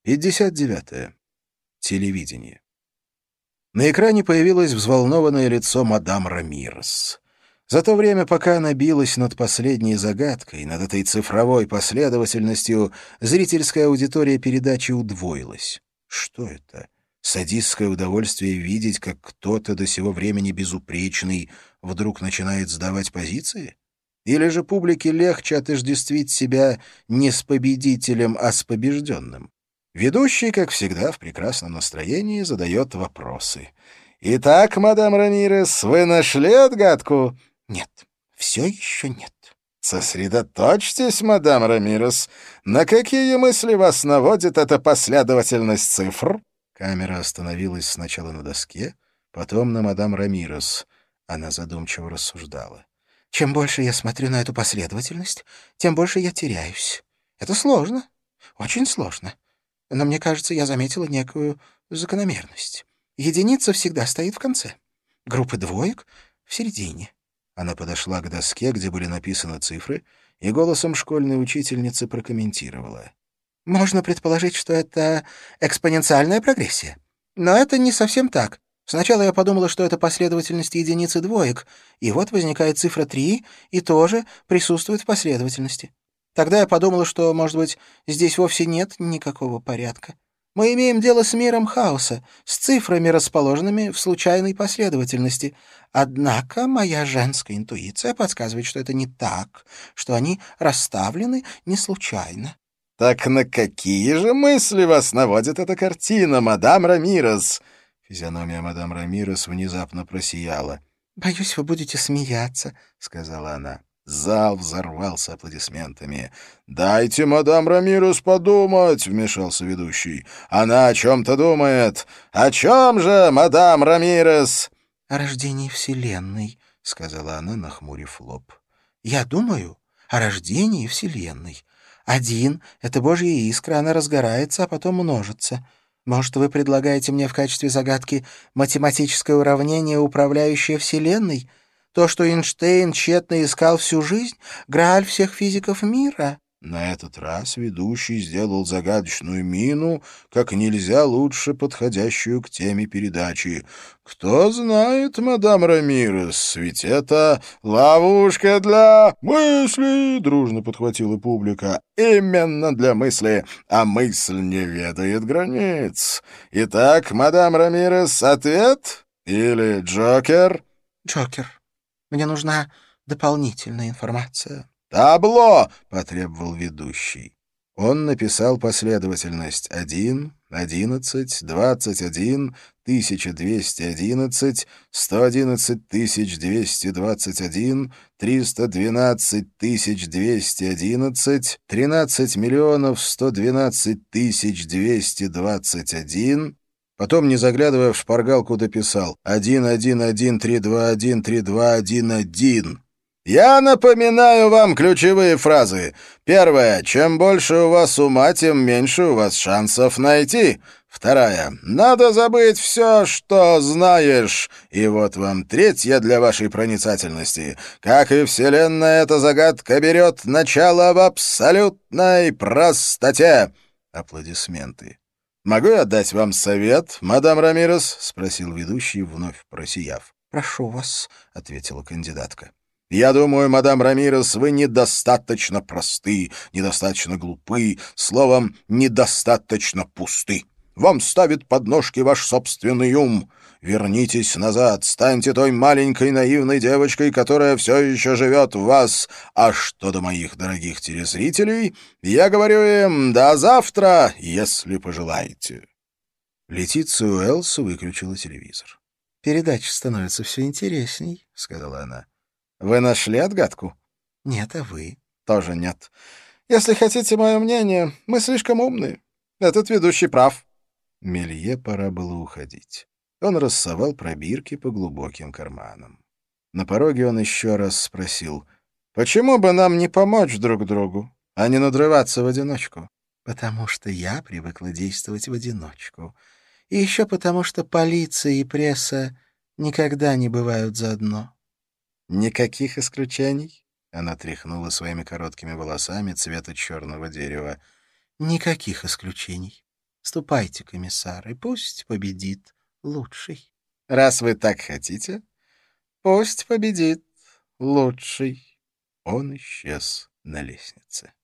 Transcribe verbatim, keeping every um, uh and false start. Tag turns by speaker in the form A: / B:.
A: пятьдесят девятое. Телевидение. На экране появилось взволнованное лицо мадам Рамирес. За то время, пока она билась над последней загадкой, над этой цифровой последовательностью, зрительская аудитория передачи удвоилась. Что это? Садистское удовольствие видеть, как кто-то до сего времени безупречный вдруг начинает сдавать позиции? Или же публике легче отождествить себя не с победителем, а с побежденным? Ведущий, как всегда, в прекрасном настроении задает вопросы. «Итак, мадам Рамирес, вы нашли отгадку?» «Нет, все еще нет». «Сосредоточьтесь, мадам Рамирес. На какие мысли вас наводит эта последовательность цифр?» Камера остановилась сначала на доске, потом на мадам Рамирес. Она задумчиво рассуждала. «Чем больше я смотрю на эту последовательность, тем больше я теряюсь. Это сложно, очень сложно. Но мне кажется, я заметила некую закономерность. Единица всегда стоит в конце. Группы двоек — в середине». Она подошла к доске, где были написаны цифры, и голосом школьной учительницы прокомментировала. «Можно предположить, что это экспоненциальная прогрессия. Но это не совсем так. Сначала я подумала, что это последовательность единиц и двоек, и вот возникает цифра три и тоже присутствует в последовательности. Тогда я подумала, что, может быть, здесь вовсе нет никакого порядка. Мы имеем дело с миром хаоса, с цифрами, расположенными в случайной последовательности. Однако моя женская интуиция подсказывает, что это не так, что они расставлены не случайно». «Так на какие же мысли вас наводит эта картина, мадам Рамирес?» Физиономия мадам Рамирес внезапно просияла. «Боюсь, вы будете смеяться», — сказала она. Зал взорвался аплодисментами. «Дайте мадам Рамирес подумать», — вмешался ведущий. «Она о чем-то думает. О чем же, мадам Рамирес?» «О рождении Вселенной», — сказала она, нахмурив лоб. «Я думаю о рождении Вселенной. Один — это Божья искра, она разгорается, а потом множится. Может, вы предлагаете мне в качестве загадки математическое уравнение, управляющее Вселенной? То, что Эйнштейн тщетно искал всю жизнь, грааль всех физиков мира?» На этот раз ведущий сделал загадочную мину, как нельзя лучше подходящую к теме передачи. «Кто знает, мадам Рамирес, ведь это ловушка для мысли!» — дружно подхватила публика. «Именно для мысли, а мысль не ведает границ. Итак, мадам Рамирес, ответ или Джокер?» «Джокер. Мне нужна дополнительная информация». «Табло!» — потребовал ведущий. Он написал последовательность один, одиннадцать, двадцать один, тысяча двести одиннадцать, сто одиннадцать тысяч двести двадцать один, триста двенадцать тысяч двести одиннадцать, тринадцать миллионов сто двенадцать тысяч двести двадцать один. Потом, не заглядывая в шпаргалку, дописал один, один, один, три, два, один, три, два, один, один. Я напоминаю вам ключевые фразы. Первая. Чем больше у вас ума, тем меньше у вас шансов найти. Вторая. Надо забыть все, что знаешь. И вот вам третья для вашей проницательности. Как и Вселенная, эта загадка берет начало в абсолютной простоте. Аплодисменты. «Могу я дать вам совет, мадам Рамирес?» — спросил ведущий, вновь просияв. «Прошу вас», — ответила кандидатка. «Я думаю, мадам Рамирес, вы недостаточно просты, недостаточно глупы, словом, недостаточно пусты. Вам ставит подножки ваш собственный ум. Вернитесь назад, станьте той маленькой наивной девочкой, которая все еще живет в вас. А что до моих дорогих телезрителей, я говорю им «до завтра», если пожелаете». Летиция Уэллс выключила телевизор. «Передача становится все интересней», — сказала она. «Вы нашли отгадку?» «Нет, а вы?» «Тоже нет. Если хотите мое мнение, мы слишком умные. Этот ведущий прав». Мелье пора было уходить. Он рассовал пробирки по глубоким карманам. На пороге он еще раз спросил, «Почему бы нам не помочь друг другу, а не надрываться в одиночку?» «Потому что я привыкла действовать в одиночку. И еще потому, что полиция и пресса никогда не бывают заодно». «Никаких исключений?» — она тряхнула своими короткими волосами цвета черного дерева. «Никаких исключений. Ступайте, комиссар, и пусть победит лучший. Раз вы так хотите, пусть победит лучший. Он исчез на лестнице.